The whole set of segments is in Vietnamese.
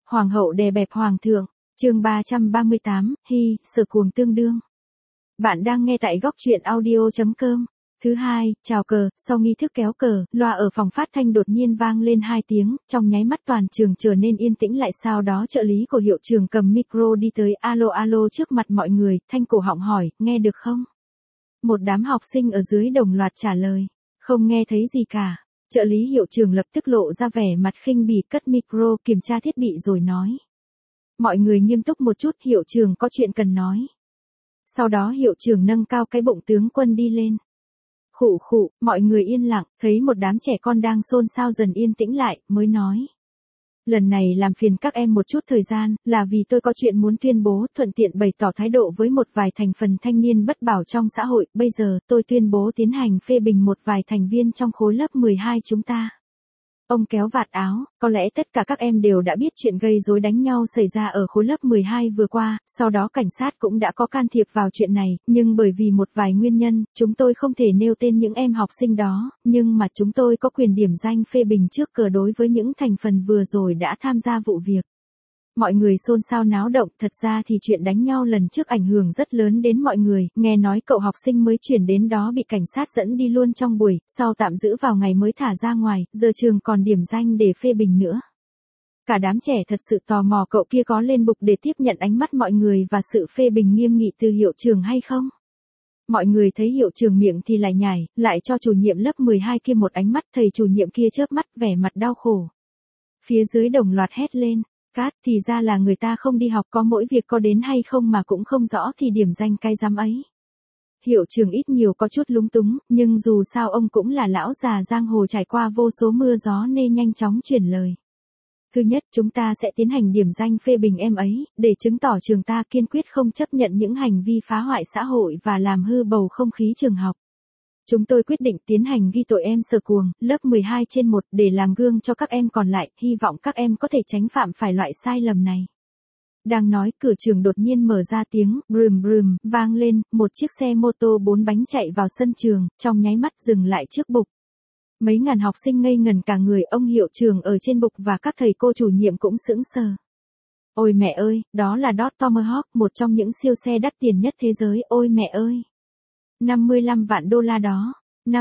Hoàng hậu đè bẹp hoàng thượng, chương 338, Sở Cuồng tương đương. Bạn đang nghe tại góc truyện audio.com. Thứ hai, chào cờ, sau nghi thức kéo cờ, loa ở phòng phát thanh đột nhiên vang lên 2 tiếng, trong nháy mắt toàn trường trở nên yên tĩnh lại, sau đó trợ lý của hiệu trưởng cầm micro đi tới alo alo trước mặt mọi người, thanh cổ họng hỏi, nghe được không? Một đám học sinh ở dưới đồng loạt trả lời, không nghe thấy gì cả. Trợ lý hiệu trưởng lập tức lộ ra vẻ mặt khinh bỉ, cất micro kiểm tra thiết bị rồi nói. Mọi người nghiêm túc một chút, hiệu trưởng có chuyện cần nói. Sau đó hiệu trưởng nâng cao cái bụng tướng quân đi lên. Khụ khụ, mọi người yên lặng, thấy một đám trẻ con đang xôn xao dần yên tĩnh lại, mới nói. Lần này làm phiền các em một chút thời gian, là vì tôi có chuyện muốn tuyên bố, thuận tiện bày tỏ thái độ với một vài thành phần thanh niên bất bảo trong xã hội. Bây giờ, tôi tuyên bố tiến hành phê bình một vài thành viên trong khối lớp 12 chúng ta. Ông kéo vạt áo, có lẽ tất cả các em đều đã biết chuyện gây rối đánh nhau xảy ra ở khối lớp 12 vừa qua, sau đó cảnh sát cũng đã có can thiệp vào chuyện này, nhưng bởi vì một vài nguyên nhân, chúng tôi không thể nêu tên những em học sinh đó, nhưng mà chúng tôi có quyền điểm danh phê bình trước cờ đối với những thành phần vừa rồi đã tham gia vụ việc. Mọi người xôn xao náo động, thật ra thì chuyện đánh nhau lần trước ảnh hưởng rất lớn đến mọi người, nghe nói cậu học sinh mới chuyển đến đó bị cảnh sát dẫn đi luôn trong buổi, sau tạm giữ vào ngày mới thả ra ngoài, giờ trường còn điểm danh để phê bình nữa. Cả đám trẻ thật sự tò mò cậu kia có lên bục để tiếp nhận ánh mắt mọi người và sự phê bình nghiêm nghị từ hiệu trưởng hay không? Mọi người thấy hiệu trưởng miệng thì lại nhảy, lại cho chủ nhiệm lớp 12 kia một ánh mắt, thầy chủ nhiệm kia chớp mắt vẻ mặt đau khổ. Phía dưới đồng loạt hét lên. Cát, thì ra là người ta không đi học, có mỗi việc có đến hay không mà cũng không rõ thì điểm danh cái giám ấy. Hiệu trưởng ít nhiều có chút lúng túng, nhưng dù sao ông cũng là lão già giang hồ trải qua vô số mưa gió nên nhanh chóng chuyển lời. Thứ nhất, chúng ta sẽ tiến hành điểm danh phê bình em ấy, để chứng tỏ trường ta kiên quyết không chấp nhận những hành vi phá hoại xã hội và làm hư bầu không khí trường học. Chúng tôi quyết định tiến hành ghi tội em Sở Cuồng, lớp 12/1 để làm gương cho các em còn lại, hy vọng các em có thể tránh phạm phải loại sai lầm này. Đang nói, cửa trường đột nhiên mở ra, tiếng brum brum vang lên, một chiếc xe mô tô 4 bánh chạy vào sân trường, trong nháy mắt dừng lại trước bục. Mấy ngàn học sinh ngây ngần cả người, ông hiệu trưởng ở trên bục và các thầy cô chủ nhiệm cũng sững sờ. Ôi mẹ ơi, đó là Dodge Tomahawk, một trong những siêu xe đắt tiền nhất thế giới, ôi mẹ ơi. 55 vạn đô la đó,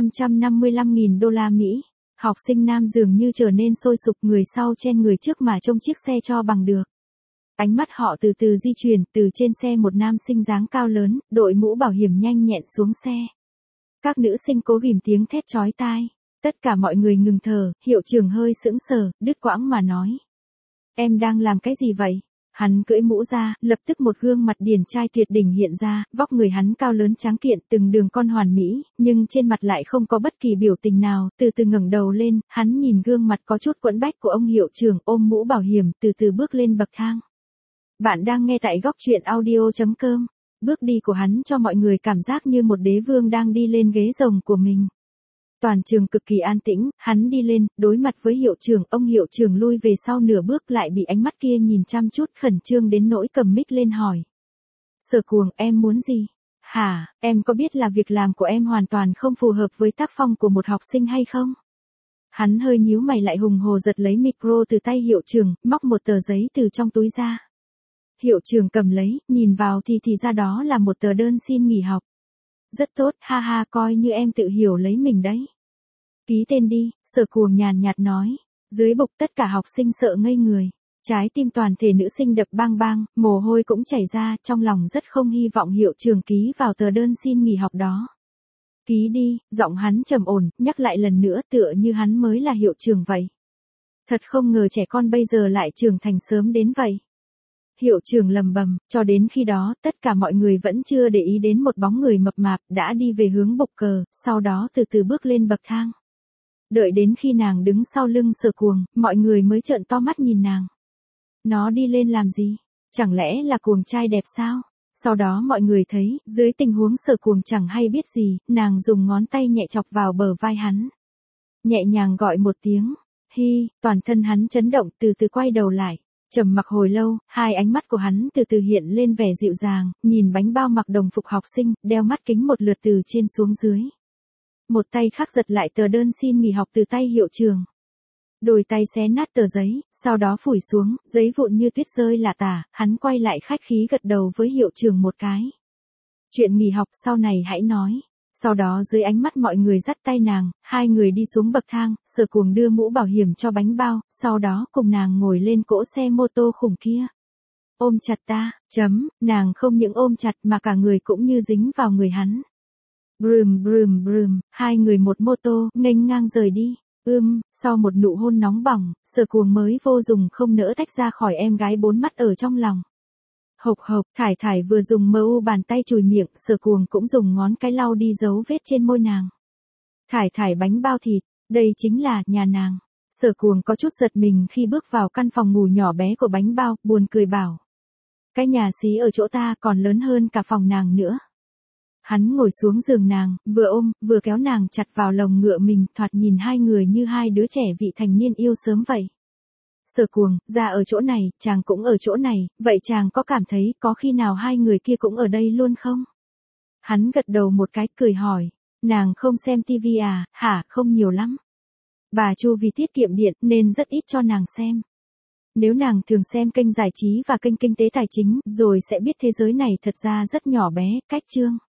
555.000 đô la Mỹ. Học sinh nam dường như trở nên sôi sục, người sau chen người trước mà trông chiếc xe cho bằng được. Ánh mắt họ từ từ di chuyển, từ trên xe một nam sinh dáng cao lớn, đội mũ bảo hiểm nhanh nhẹn xuống xe. Các nữ sinh cố ghim tiếng thét chói tai. Tất cả mọi người ngừng thở, hiệu trưởng hơi sững sờ, đứt quãng mà nói. Em đang làm cái gì vậy? Hắn cưỡi mũ ra, lập tức một gương mặt điển trai tuyệt đỉnh hiện ra, vóc người hắn cao lớn tráng kiện, từng đường cong hoàn mỹ, nhưng trên mặt lại không có bất kỳ biểu tình nào, từ từ ngẩng đầu lên, hắn nhìn gương mặt có chút quẫn bách của ông hiệu trưởng, ôm mũ bảo hiểm, từ từ bước lên bậc thang. Bạn đang nghe tại góc truyện audio.com. Bước đi của hắn cho mọi người cảm giác như một đế vương đang đi lên ghế rồng của mình. Toàn trường cực kỳ an tĩnh, hắn đi lên, đối mặt với hiệu trưởng, ông hiệu trưởng lui về sau nửa bước, lại bị ánh mắt kia nhìn chăm chút, khẩn trương đến nỗi cầm mic lên hỏi. Sở Cuồng, em muốn gì? Hả, em có biết là việc làm của em hoàn toàn không phù hợp với tác phong của một học sinh hay không? Hắn hơi nhíu mày lại hùng hồ giật lấy micro từ tay hiệu trưởng, móc một tờ giấy từ trong túi ra. Hiệu trưởng cầm lấy, nhìn vào thì ra đó là một tờ đơn xin nghỉ học. Rất tốt, ha ha, coi như em tự hiểu lấy mình đấy. Ký tên đi, Sở Cuồng nhàn nhạt nói. Dưới bục tất cả học sinh sợ ngây người. Trái tim toàn thể nữ sinh đập bang bang, mồ hôi cũng chảy ra, trong lòng rất không hy vọng hiệu trưởng ký vào tờ đơn xin nghỉ học đó. Ký đi, giọng hắn trầm ổn, nhắc lại lần nữa, tựa như hắn mới là hiệu trưởng vậy. Thật không ngờ trẻ con bây giờ lại trưởng thành sớm đến vậy. Hiệu trưởng lầm bầm, cho đến khi đó, tất cả mọi người vẫn chưa để ý đến một bóng người mập mạp đã đi về hướng bục cờ, sau đó từ từ bước lên bậc thang. Đợi đến khi nàng đứng sau lưng Sở Cuồng, mọi người mới trợn to mắt nhìn nàng. Nó đi lên làm gì? Chẳng lẽ là Cuồng trai đẹp sao? Sau đó mọi người thấy, dưới tình huống Sở Cuồng chẳng hay biết gì, nàng dùng ngón tay nhẹ chọc vào bờ vai hắn. Nhẹ nhàng gọi một tiếng, toàn thân hắn chấn động, từ từ quay đầu lại. Trầm mặc hồi lâu, hai ánh mắt của hắn từ từ hiện lên vẻ dịu dàng, nhìn bánh bao mặc đồng phục học sinh, đeo mắt kính một lượt từ trên xuống dưới. Một tay khác giật lại tờ đơn xin nghỉ học từ tay hiệu trưởng. Đôi tay xé nát tờ giấy, sau đó phủi xuống, giấy vụn như tuyết rơi lả tả, hắn quay lại khách khí gật đầu với hiệu trưởng một cái. Chuyện nghỉ học sau này hãy nói. Sau đó dưới ánh mắt mọi người dắt tay nàng, hai người đi xuống bậc thang, Sở Cuồng đưa mũ bảo hiểm cho Bánh Bao, sau đó cùng nàng ngồi lên cỗ xe mô tô khủng kia. Ôm chặt ta, nàng không những ôm chặt mà cả người cũng như dính vào người hắn. Brum brum brum, hai người một mô tô, nghênh ngang rời đi. Sau một nụ hôn nóng bỏng, Sở Cuồng mới vô dụng không nỡ tách ra khỏi em gái bốn mắt ở trong lòng. Hộc hộc, Thải Thải vừa dùng mu bàn tay chùi miệng, Sở Cuồng cũng dùng ngón cái lau đi dấu vết trên môi nàng. Thải Thải Bánh Bao thịt, đây chính là nhà nàng. Sở Cuồng có chút giật mình khi bước vào căn phòng ngủ nhỏ bé của Bánh Bao, buồn cười bảo. Cái nhà xí ở chỗ ta còn lớn hơn cả phòng nàng nữa. Hắn ngồi xuống giường nàng, vừa ôm, vừa kéo nàng chặt vào lồng ngựa mình, thoạt nhìn hai người như hai đứa trẻ vị thành niên yêu sớm vậy. Sở Cuồng, ra ở chỗ này, chàng cũng ở chỗ này, vậy chàng có cảm thấy có khi nào hai người kia cũng ở đây luôn không? Hắn gật đầu một cái, cười hỏi, nàng không xem tivi à, hả, không nhiều lắm. Bà Chu vì tiết kiệm điện nên rất ít cho nàng xem. Nếu nàng thường xem kênh giải trí và kênh kinh tế tài chính, rồi sẽ biết thế giới này thật ra rất nhỏ bé, cách chương.